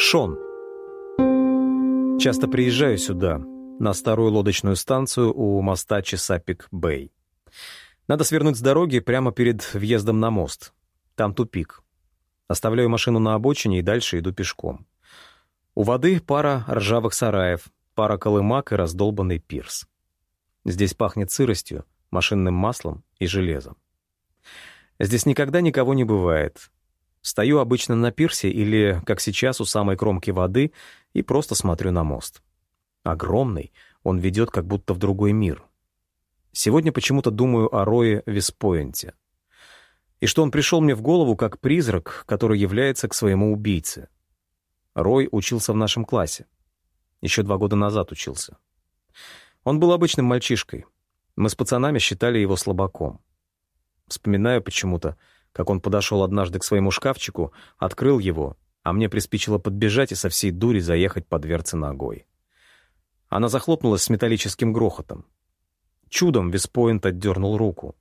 Шон. Часто приезжаю сюда, на старую лодочную станцию у моста Чесапик-Бэй. Надо свернуть с дороги прямо перед въездом на мост. Там тупик. Оставляю машину на обочине и дальше иду пешком. У воды пара ржавых сараев, пара колымак и раздолбанный пирс. Здесь пахнет сыростью, машинным маслом и железом. Здесь никогда никого не бывает. Стою обычно на пирсе или, как сейчас, у самой кромки воды и просто смотрю на мост. Огромный, он ведет как будто в другой мир. Сегодня почему-то думаю о Рое Веспойнте. И что он пришел мне в голову как призрак, который является к своему убийце. Рой учился в нашем классе. Еще 2 года назад учился. Он был обычным мальчишкой. Мы с пацанами считали его слабаком. Вспоминаю почему-то, как он подошел однажды к своему шкафчику, открыл его, а мне приспичило подбежать и со всей дури заехать по дверце ногой. Она захлопнулась с металлическим грохотом. Чудом Веспойнт отдернул руку.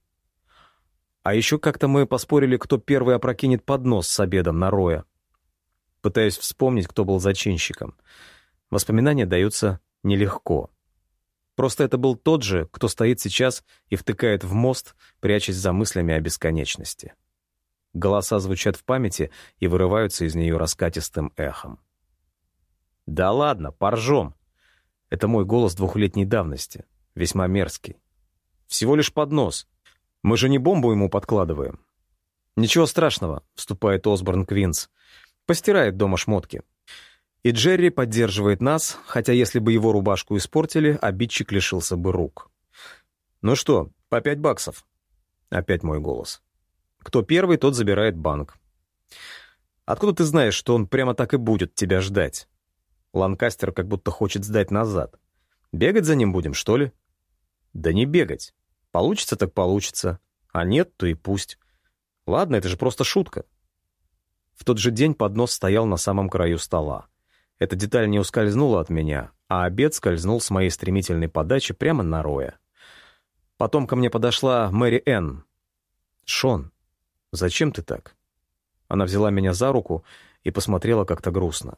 А еще как-то мы поспорили, кто первый опрокинет поднос с обедом на Роя. Пытаюсь вспомнить, кто был зачинщиком. Воспоминания даются нелегко. Просто это был тот же, кто стоит сейчас и втыкает в мост, прячась за мыслями о бесконечности. Голоса звучат в памяти и вырываются из нее раскатистым эхом. «Да ладно, поржем!» Это мой голос 2-летней давности, весьма мерзкий. «Всего лишь поднос. Мы же не бомбу ему подкладываем». «Ничего страшного», — вступает Осборн Квинс. «Постирает дома шмотки». И Джерри поддерживает нас, хотя если бы его рубашку испортили, обидчик лишился бы рук. «Ну что, по $5?» Опять мой голос. «Кто первый, тот забирает банк». «Откуда ты знаешь, что он прямо так и будет тебя ждать?» Ланкастер как будто хочет сдать назад. «Бегать за ним будем, что ли?» «Да не бегать. Получится так получится. А нет, то и пусть. Ладно, это же просто шутка». В тот же день поднос стоял на самом краю стола. Эта деталь не ускользнула от меня, а обед скользнул с моей стремительной подачи прямо на Роя. Потом ко мне подошла Мэри Энн. «Шон, зачем ты так?» Она взяла меня за руку и посмотрела как-то грустно.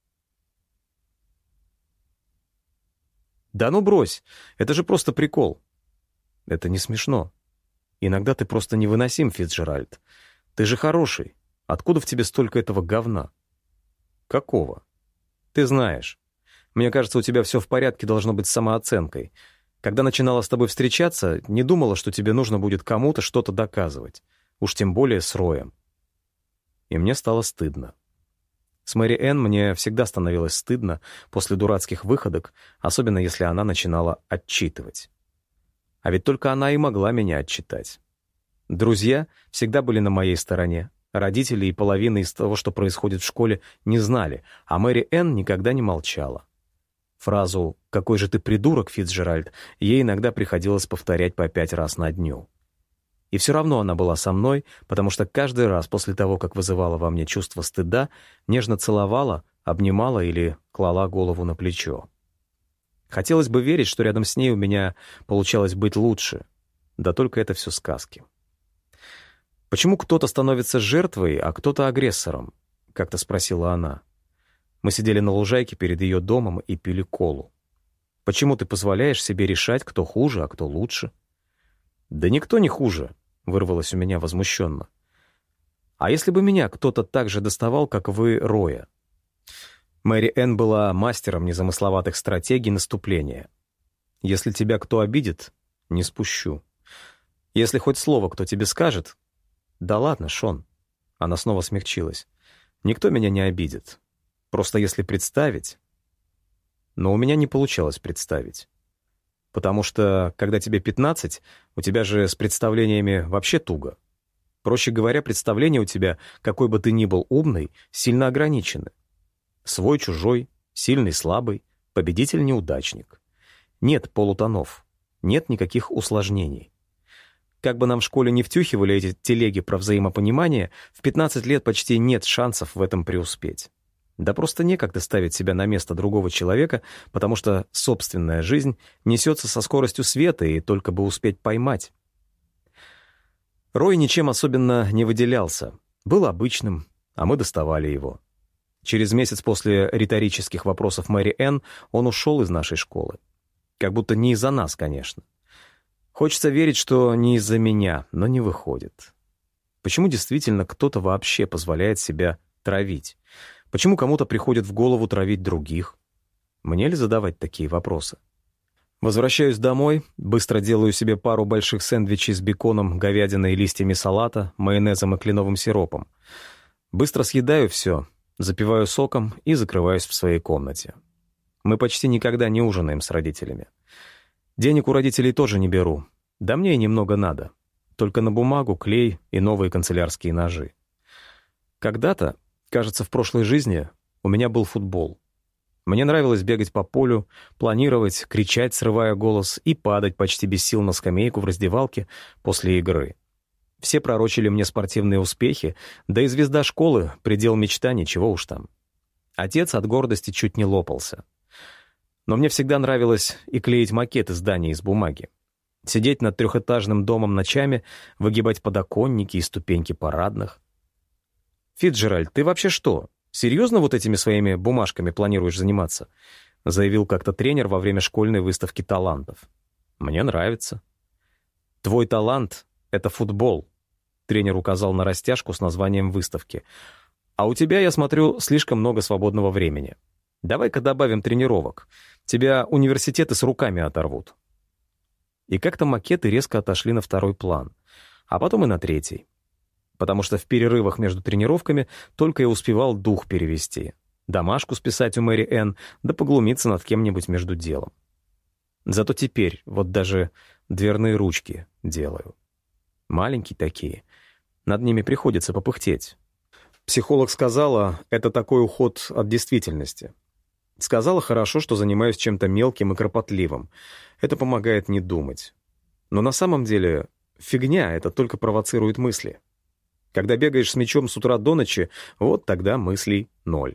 «Да ну брось, это же просто прикол». «Это не смешно. Иногда ты просто невыносим, Фицджеральд. Ты же хороший. Откуда в тебе столько этого говна?» «Какого?» «Ты знаешь. Мне кажется, у тебя все в порядке должно быть с самооценкой. Когда начинала с тобой встречаться, не думала, что тебе нужно будет кому-то что-то доказывать. Уж тем более с Роем». И мне стало стыдно. С Мэри Энн мне всегда становилось стыдно после дурацких выходок, особенно если она начинала отчитывать. А ведь только она и могла меня отчитать. Друзья всегда были на моей стороне. Родители и половина из того, что происходит в школе, не знали, а Мэри Энн никогда не молчала. Фразу «Какой же ты придурок, Фицджеральд» ей иногда приходилось повторять по 5 раз на дню. И все равно она была со мной, потому что каждый раз после того, как вызывала во мне чувство стыда, нежно целовала, обнимала или клала голову на плечо. Хотелось бы верить, что рядом с ней у меня получалось быть лучше, да только это все сказки. «Почему кто-то становится жертвой, а кто-то агрессором?» — как-то спросила она. Мы сидели на лужайке перед ее домом и пили колу. «Почему ты позволяешь себе решать, кто хуже, а кто лучше?» «Да никто не хуже», — вырвалось у меня возмущенно. «А если бы меня кто-то так же доставал, как вы, Роя?» Мэри Энн была мастером незамысловатых стратегий наступления. «Если тебя кто обидит, не спущу. Если хоть слово кто тебе скажет...» «Да ладно, Шон». Она снова смягчилась. «Никто меня не обидит. Просто если представить...» Но у меня не получалось представить. Потому что, когда тебе 15, у тебя же с представлениями вообще туго. Проще говоря, представления у тебя, какой бы ты ни был умный, сильно ограничены. Свой-чужой, сильный-слабый, победитель-неудачник. Нет полутонов, нет никаких усложнений. Как бы нам в школе не втюхивали эти телеги про взаимопонимание, в 15 лет почти нет шансов в этом преуспеть. Да просто некогда ставить себя на место другого человека, потому что собственная жизнь несется со скоростью света, и только бы успеть поймать. Рой ничем особенно не выделялся. Был обычным, а мы доставали его. Через месяц после риторических вопросов Мэри Энн он ушел из нашей школы. Как будто не из-за нас, конечно. Хочется верить, что не из-за меня, но не выходит. Почему действительно кто-то вообще позволяет себя травить? Почему кому-то приходит в голову травить других? Мне ли задавать такие вопросы? Возвращаюсь домой, быстро делаю себе пару больших сэндвичей с беконом, говядиной и листьями салата, майонезом и кленовым сиропом. Быстро съедаю все, запиваю соком и закрываюсь в своей комнате. Мы почти никогда не ужинаем с родителями. Денег у родителей тоже не беру. Да мне и немного надо. Только на бумагу, клей и новые канцелярские ножи. Когда-то, кажется, в прошлой жизни, у меня был футбол. Мне нравилось бегать по полю, планировать, кричать, срывая голос, и падать почти без сил на скамейку в раздевалке после игры. Все пророчили мне спортивные успехи, да и звезда школы — предел мечтаний, чего уж там. Отец от гордости чуть не лопался. Но мне всегда нравилось и клеить макеты зданий из бумаги. Сидеть над трехэтажным домом ночами, выгибать подоконники и ступеньки парадных. «Фитджеральд, ты вообще что? Серьезно вот этими своими бумажками планируешь заниматься?» — заявил как-то тренер во время школьной выставки талантов. «Мне нравится». «Твой талант — это футбол», — тренер указал на растяжку с названием выставки. «А у тебя, я смотрю, слишком много свободного времени. Давай-ка добавим тренировок. Тебя университеты с руками оторвут». И как-то макеты резко отошли на второй план, а потом и на третий. Потому что в перерывах между тренировками только и успевал дух перевести, домашку списать у Мэри Энн, да поглумиться над кем-нибудь между делом. Зато теперь вот даже дверные ручки делаю. Маленькие такие, над ними приходится попыхтеть. Психолог сказала, это такой уход от действительности. Сказала, хорошо, что занимаюсь чем-то мелким и кропотливым. Это помогает не думать. Но на самом деле фигня, это только провоцирует мысли. Когда бегаешь с мячом с утра до ночи, вот тогда мыслей ноль.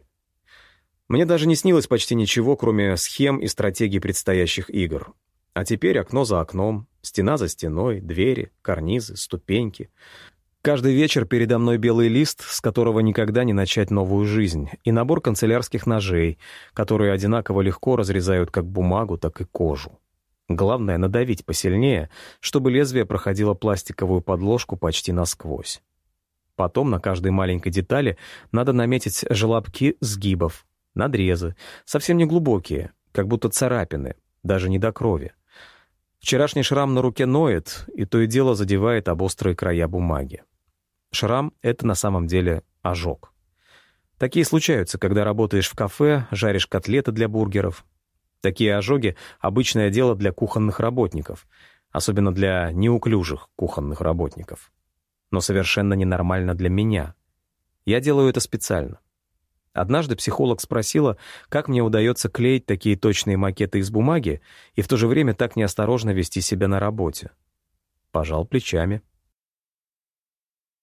Мне даже не снилось почти ничего, кроме схем и стратегий предстоящих игр. А теперь окно за окном, стена за стеной, двери, карнизы, ступеньки. Каждый вечер передо мной белый лист, с которого никогда не начать новую жизнь, и набор канцелярских ножей, которые одинаково легко разрезают как бумагу, так и кожу. Главное — надавить посильнее, чтобы лезвие проходило пластиковую подложку почти насквозь. Потом на каждой маленькой детали надо наметить желобки сгибов, надрезы, совсем не глубокие, как будто царапины, даже не до крови. Вчерашний шрам на руке ноет, и то и дело задевает об острые края бумаги. Шрам — это на самом деле ожог. Такие случаются, когда работаешь в кафе, жаришь котлеты для бургеров. Такие ожоги — обычное дело для кухонных работников, особенно для неуклюжих кухонных работников. Но совершенно ненормально для меня. Я делаю это специально. Однажды психолог спросила, как мне удается клеить такие точные макеты из бумаги и в то же время так неосторожно вести себя на работе. Пожал плечами.